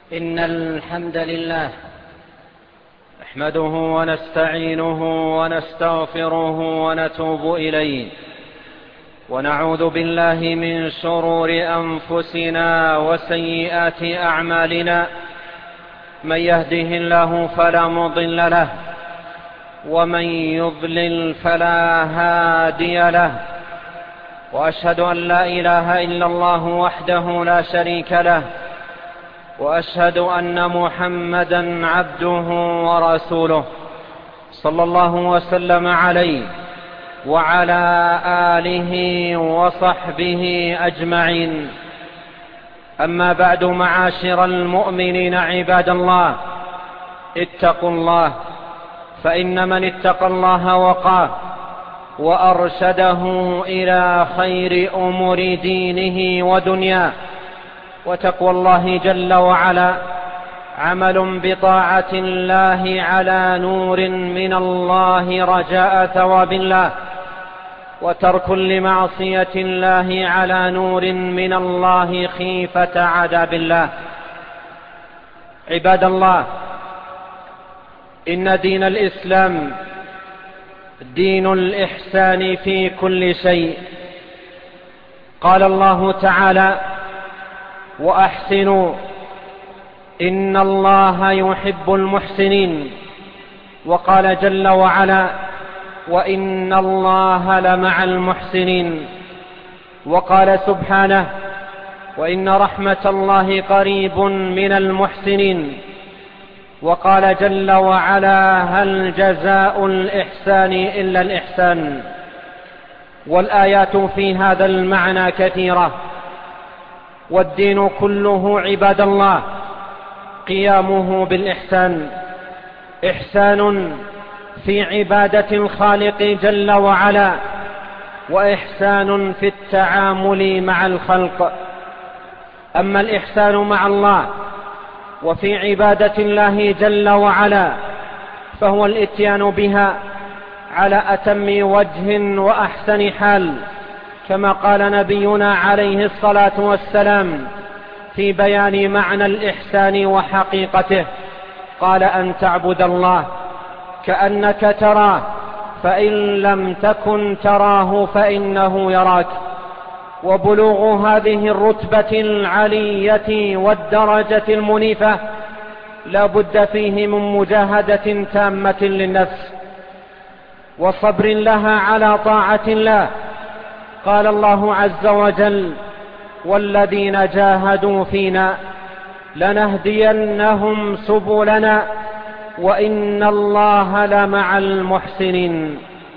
إن الحمد لله نحمده ونستعينه ونستغفره ونتوب إليه، ونعوذ بالله من شرور أنفسنا وسيئات أعمالنا. من يهده الله فلا مضل له، ومن يضلل فلا هادي له. وأشهد أن لا إله إلا الله وحده لا شريك له، وأشهد أن محمدا عبده ورسوله، صلى الله وسلم عليه وعلى آله وصحبه أجمعين. أما بعد، معاشر المؤمنين عباد الله، اتقوا الله، فإن من اتقى الله وقاه وأرشده إلى خير أمور دينه ودنياه. وتقوى الله جل وعلا عمل بطاعة الله على نور من الله رجاء ثواب الله، وترك لمعصية الله على نور من الله خيفة عذاب الله. عباد الله، إن دين الإسلام دين الإحسان في كل شيء. قال الله تعالى: وأحسنوا إن الله يحب المحسنين. وقال جل وعلا: وإن الله لمع المحسنين. وقال سبحانه: وإن رحمة الله قريب من المحسنين. وقال جل وعلا: هل جزاء الإحسان إلا الإحسان. والآيات في هذا المعنى كثيرة، والدين كله عباد الله قيامه بالإحسان. إحسان في عبادة الخالق جل وعلا، وإحسان في التعامل مع الخلق. أما الإحسان مع الله وفي عبادة الله جل وعلا فهو الإتيان بها على أتم وجه وأحسن حال، كما قال نبينا عليه الصلاة والسلام في بيان معنى الإحسان وحقيقته. قال: أن تعبد الله كأنك تراه، فإن لم تكن تراه فإنه يراك. وبلوغ هذه الرتبة العلية والدرجة المنيفة لا بد فيه من مجاهدة تامة للنفس وصبر لها على طاعة الله. قال الله عز وجل: والذين جاهدوا فينا لنهدينهم سبلنا وإن الله لمع المحسنين.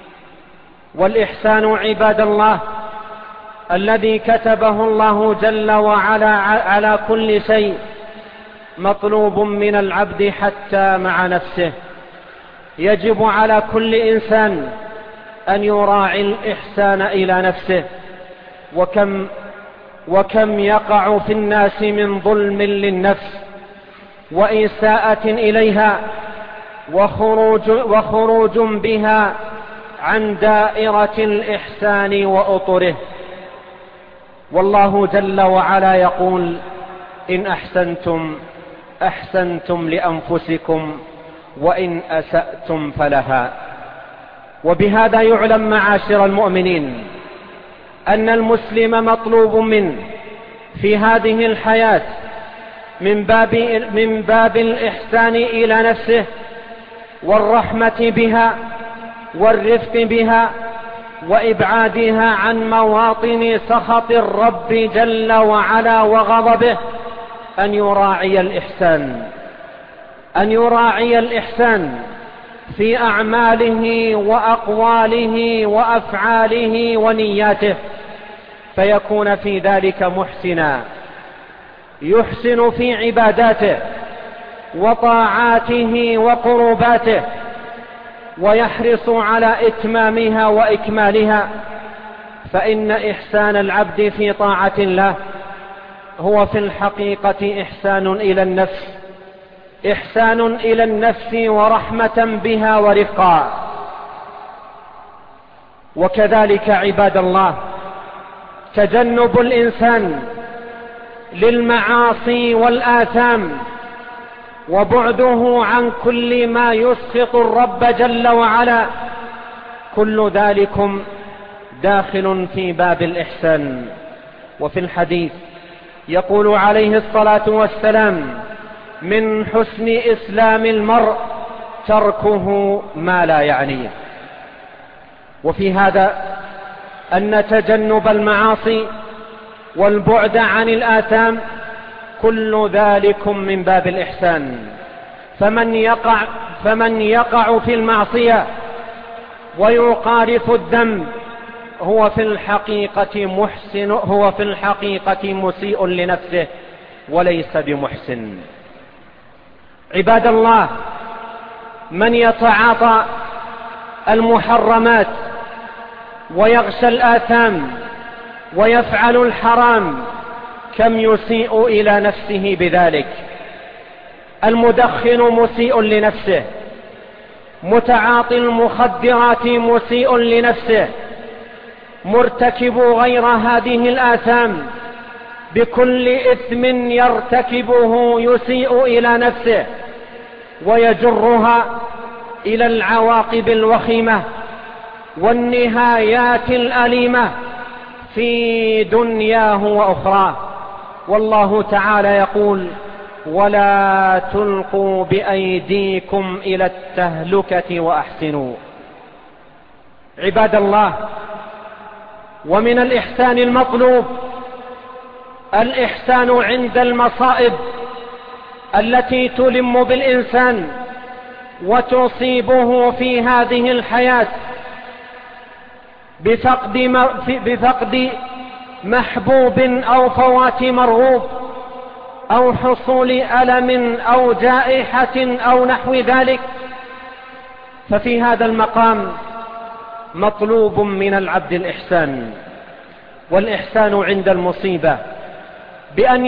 والإحسان عباد الله الذي كتبه الله جل وعلا على كل شيء مطلوب من العبد حتى مع نفسه. يجب على كل إنسان أن يراعي الإحسان إلى نفسه. وكم يقع في الناس من ظلم للنفس وإساءة إليها وخروج بها عن دائرة الإحسان وأطره. والله جل وعلا يقول: إن أحسنتم أحسنتم لأنفسكم وإن أسأتم فلها. وبهذا يعلم معاشر المؤمنين أن المسلم مطلوب منه في هذه الحياة من باب الإحسان إلى نفسه والرحمة بها والرفق بها وإبعادها عن مواطن سخط الرب جل وعلا وغضبه، أن يراعي الإحسان في أعماله وأقواله وأفعاله ونياته، فيكون في ذلك محسنا، يحسن في عباداته وطاعاته وقرباته، ويحرص على إتمامها وإكمالها. فإن إحسان العبد في طاعة الله هو في الحقيقة إحسان إلى النفس ورحمة بها ورفقا. وكذلك عباد الله تجنب الإنسان للمعاصي والآثام وبعده عن كل ما يسخط الرب جل وعلا، كل ذلكم داخل في باب الإحسان. وفي الحديث يقول عليه الصلاة والسلام: من حسن إسلام المرء تركه ما لا يعنيه. وفي هذا أن تجنب المعاصي والبعد عن الآثام كل ذلكم من باب الإحسان. فمن يقع في المعصية ويقارف الذنب هو في الحقيقة مسيء لنفسه وليس بمحسن. عباد الله، من يتعاطى المحرمات ويغشى الآثام ويفعل الحرام كم يسيء إلى نفسه بذلك. المدخن مسيء لنفسه، متعاطي المخدرات مسيء لنفسه، مرتكب غير هذه الآثام بكل إثم يرتكبه يسيء إلى نفسه ويجرها إلى العواقب الوخيمة والنهايات الأليمة في دنياه وأخراه. والله تعالى يقول: ولا تلقوا بأيديكم إلى التهلكة وأحسنوا. عباد الله، ومن الإحسان المطلوب الإحسان عند المصائب التي تلم بالإنسان وتصيبه في هذه الحياة بفقد محبوب أو فوات مرغوب أو حصول ألم أو جائحة أو نحو ذلك. ففي هذا المقام مطلوب من العبد الإحسان، والإحسان عند المصيبة بأن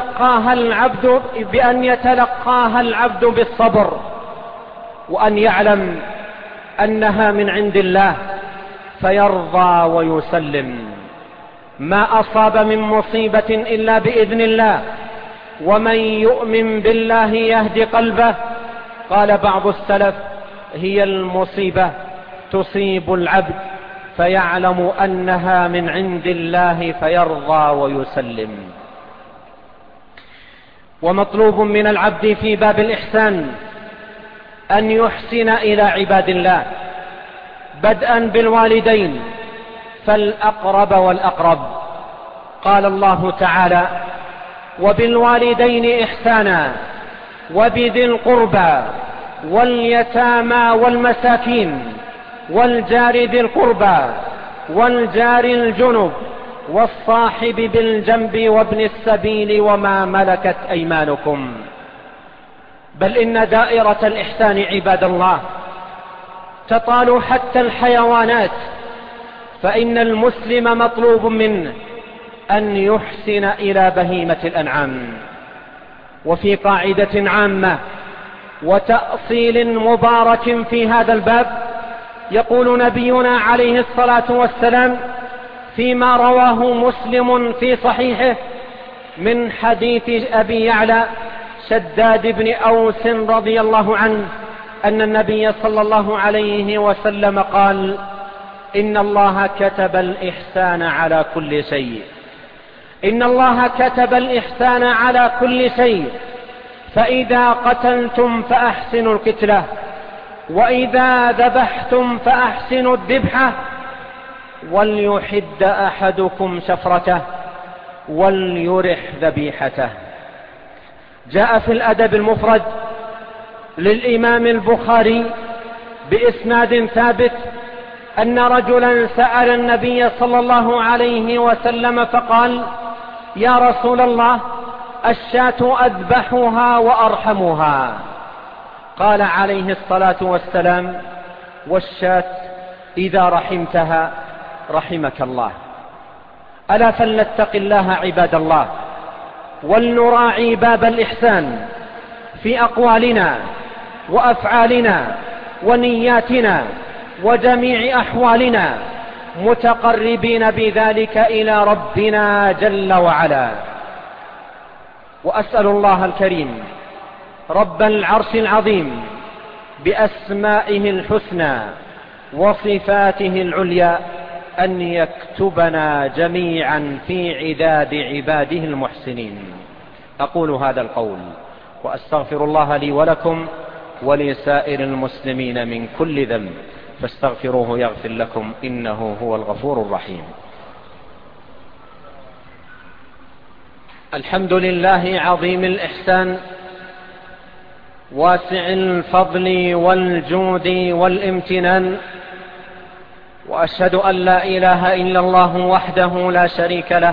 يتلقاها العبد بالصبر، وأن يعلم أنها من عند الله فيرضى ويسلم. ما أصاب من مصيبة إلا بإذن الله، ومن يؤمن بالله يهدي قلبه. قال بعض السلف: هي المصيبة تصيب العبد فيعلم أنها من عند الله فيرضى ويسلم. ومطلوب من العبد في باب الإحسان أن يحسن إلى عباد الله، بدءا بالوالدين فالأقرب والأقرب. قال الله تعالى: وبالوالدين إحسانا وبذي القربى واليتامى والمساكين والجار ذي القربى والجار الجنب والصاحب بالجنب وابن السبيل وما ملكت أيمانكم. بل إن دائرة الإحسان عباد الله تطال حتى الحيوانات، فإن المسلم مطلوب منه أن يحسن إلى بهيمة الأنعام. وفي قاعدة عامة وتأصيل مبارك في هذا الباب يقول نبينا عليه الصلاة والسلام فيما رواه مسلم في صحيحه من حديث أبي يعلى شداد بن أوس رضي الله عنه أن النبي صلى الله عليه وسلم قال: إن الله كتب الإحسان على كل شيء، إن الله كتب الإحسان على كل شيء، فإذا قتلتم فأحسنوا القتلة، وإذا ذبحتم فأحسنوا الذبحة، وليحد أحدكم شفرته وليرح ذبيحته. جاء في الأدب المفرد للإمام البخاري بإسناد ثابت أن رجلا سأل النبي صلى الله عليه وسلم فقال: يا رسول الله، الشاة أذبحها وأرحمها. قال عليه الصلاة والسلام: والشاة إذا رحمتها رحمك الله. ألا فلنتق الله عباد الله، ولنراعي باب الإحسان في أقوالنا وأفعالنا ونياتنا وجميع أحوالنا، متقربين بذلك إلى ربنا جل وعلا. وأسأل الله الكريم رب العرش العظيم بأسمائه الحسنى وصفاته العليا أن يكتبنا جميعا في عداد عباده المحسنين. أقول هذا القول وأستغفر الله لي ولكم ولسائر المسلمين من كل ذنب، فاستغفروه يغفر لكم، إنه هو الغفور الرحيم. الحمد لله عظيم الإحسان واسع الفضل والجود والامتنان، وأشهد أن لا إله إلا الله وحده لا شريك له،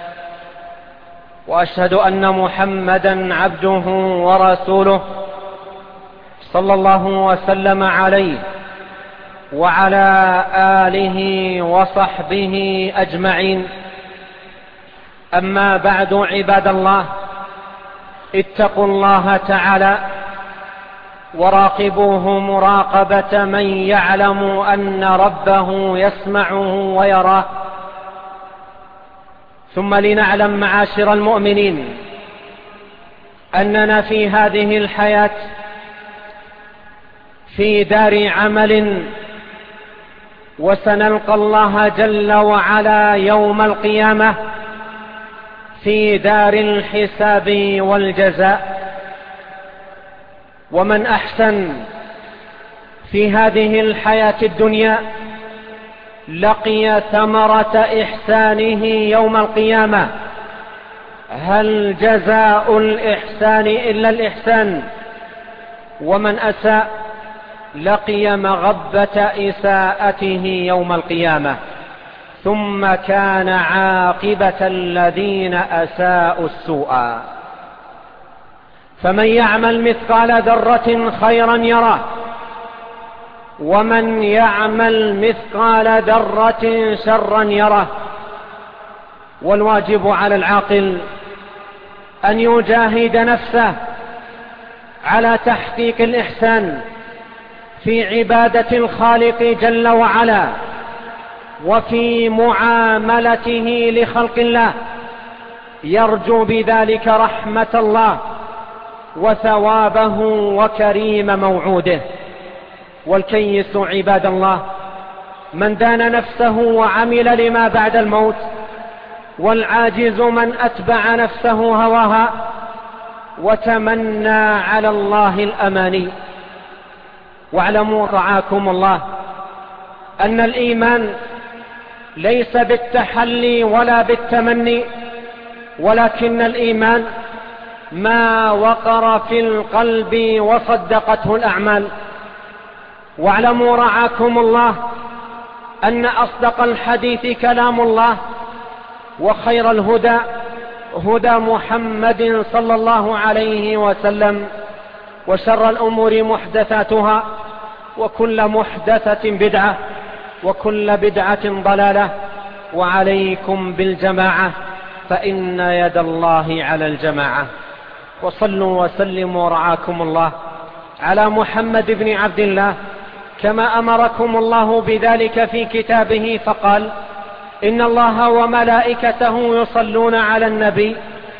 وأشهد أن محمدا عبده ورسوله صلى الله وسلم عليه وعلى آله وصحبه أجمعين. أما بعد، عباد الله، اتقوا الله تعالى وراقبوه مراقبة من يعلم أن ربه يسمعه ويراه. ثم لنعلم معاشر المؤمنين أننا في هذه الحياة في دار عمل، وسنلقى الله جل وعلا يوم القيامة في دار الحساب والجزاء. ومن أحسن في هذه الحياة الدنيا لقي ثمرة إحسانه يوم القيامة. هل جزاء الإحسان إلا الإحسان؟ ومن أساء لقي مغبة إساءته يوم القيامة. ثم كان عاقبة الذين أساءوا السوء. فمن يعمل مثقال ذرة خيرا يره، ومن يعمل مثقال ذرة شرا يره. والواجب على العاقل أن يجاهد نفسه على تحقيق الإحسان في عبادة الخالق جل وعلا وفي معاملته لخلق الله، يرجو بذلك رحمة الله وثوابه وكريم موعوده. والكيس عباد الله من دان نفسه وعمل لما بعد الموت، والعاجز من أتبع نفسه هواها وتمنى على الله الأماني. واعلموا رعاكم الله أن الإيمان ليس بالتحلي ولا بالتمني، ولكن الإيمان ما وقر في القلب وصدقته الأعمال. واعلموا رعاكم الله أن أصدق الحديث كلام الله، وخير الهدى هدى محمد صلى الله عليه وسلم، وشر الأمور محدثاتها، وكل محدثة بدعة، وكل بدعة ضلالة. وعليكم بالجماعة فإن يد الله على الجماعة. وصلوا وسلموا رعاكم الله على محمد بن عبد الله كما أمركم الله بذلك في كتابه، فقال: إن الله وملائكته يصلون على النبي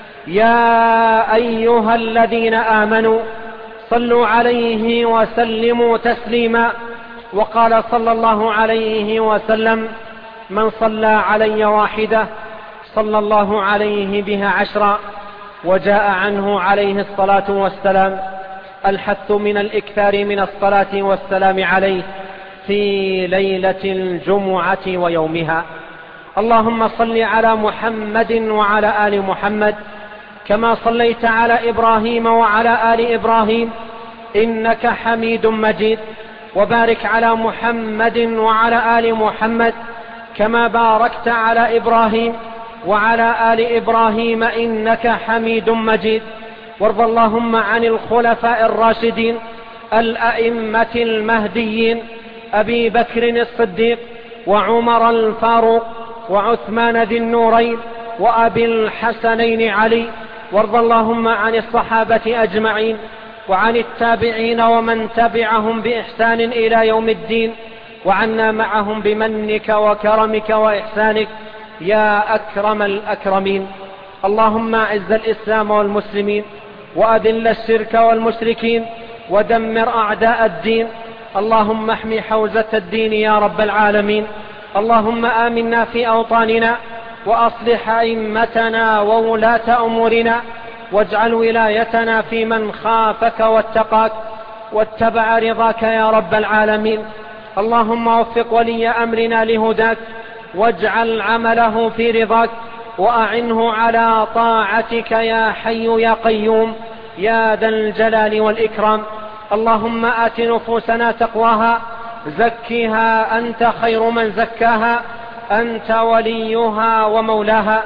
يا أيها الذين آمنوا صلوا عليه وسلموا تسليما. وقال صلى الله عليه وسلم: من صلى علي واحدة صلى الله عليه بها 10. وجاء عنه عليه الصلاة والسلام الحث من الإكثار من الصلاة والسلام عليه في ليلة الجمعة ويومها. اللهم صل على محمد وعلى آل محمد كما صليت على إبراهيم وعلى آل إبراهيم إنك حميد مجيد. وبارك على محمد وعلى آل محمد كما باركت على إبراهيم وعلى آل إبراهيم إنك حميد مجيد. وارض اللهم عن الخلفاء الراشدين الأئمة المهديين أبي بكر الصديق وعمر الفاروق وعثمان ذي النورين وأبي الحسنين علي. وارض اللهم عن الصحابة أجمعين وعن التابعين ومن تبعهم بإحسان إلى يوم الدين، وعنا معهم بمنك وكرمك وإحسانك يا أكرم الأكرمين. اللهم أعز الإسلام والمسلمين، وأذل الشرك والمشركين ودمر أعداء الدين. اللهم احمي حوزة الدين يا رب العالمين. اللهم آمنا في أوطاننا وأصلح أئمتنا وولاة أمورنا، واجعل ولايتنا في من خافك واتقاك واتبع رضاك يا رب العالمين. اللهم وفق ولي أمرنا لهداك، واجعل عمله في رضاك، وأعنه على طاعتك يا حي يا قيوم يا ذا الجلال والإكرام. اللهم آت نفوسنا تقواها، زكها أنت خير من زكاها، أنت وليها ومولاها.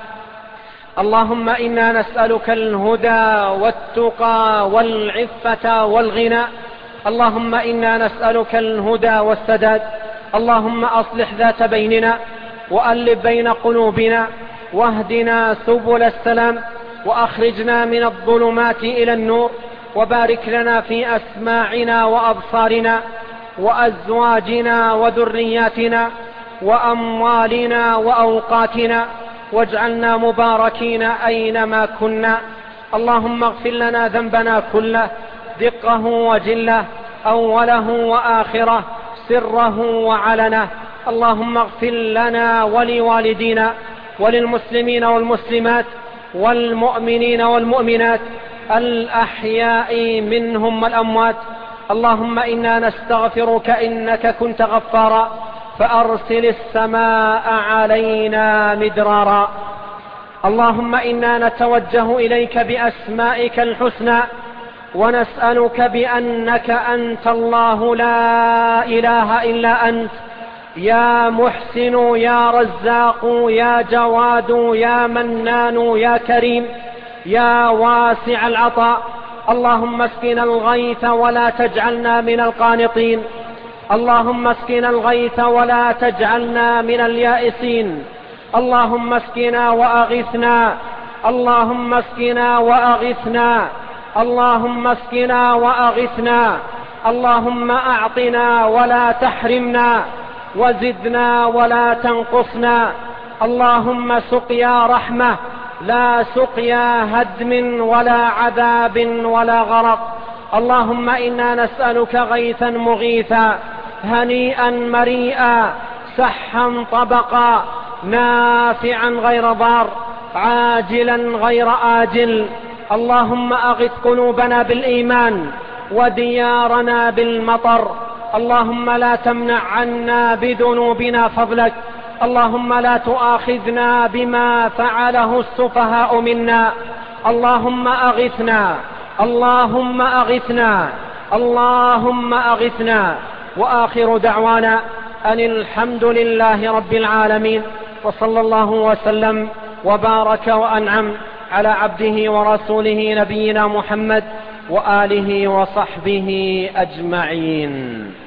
اللهم إنا نسألك الهدى والتقى والعفة والغنى. اللهم إنا نسألك الهدى والسداد. اللهم أصلح ذات بيننا وألف بين قلوبنا، واهدنا سبل السلام، وأخرجنا من الظلمات إلى النور، وبارك لنا في أسماعنا وأبصارنا وأزواجنا وذرياتنا وأموالنا وأوقاتنا، واجعلنا مباركين أينما كنا. اللهم اغفر لنا ذنبنا كله، دقه وجله، أوله وآخره، سره وعلنه. اللهم اغفر لنا ولوالدينا وللمسلمين والمسلمات والمؤمنين والمؤمنات الأحياء منهم والأموات. اللهم إنا نستغفرك إنك كنت غفارا، فأرسل السماء علينا مدرارا. اللهم إنا نتوجه إليك بأسمائك الحسنى، ونسألك بأنك أنت الله لا إله إلا أنت، يا محسن يا رزاق يا جواد يا منان يا كريم يا واسع العطاء. اللهم اسقنا الغيث ولا تجعلنا من القانطين. اللهم اسقنا الغيث ولا تجعلنا من اليائسين. اللهم اسقنا وأغثنا. اللهم اسقنا وأغثنا. اللهم اسقنا وأغثنا. اللهم أعطنا ولا تحرمنا، وزدنا ولا تنقصنا. اللهم سقيا رحمة لا سقيا هدم ولا عذاب ولا غرق. اللهم إنا نسألك غيثا مغيثا، هنيئا مريئا، سحا طبقا، نافعا غير ضار، عاجلا غير آجل. اللهم أغث قلوبنا بالإيمان وديارنا بالمطر. اللهم لا تمنع عنا بذنوبنا فضلك. اللهم لا تؤاخذنا بما فعله السفهاء منا. اللهم أغثنا. اللهم أغثنا. اللهم أغثنا. وآخر دعوانا أن الحمد لله رب العالمين، وصلى الله وسلم وبارك وأنعم على عبده ورسوله نبينا محمد وآله وصحبه أجمعين.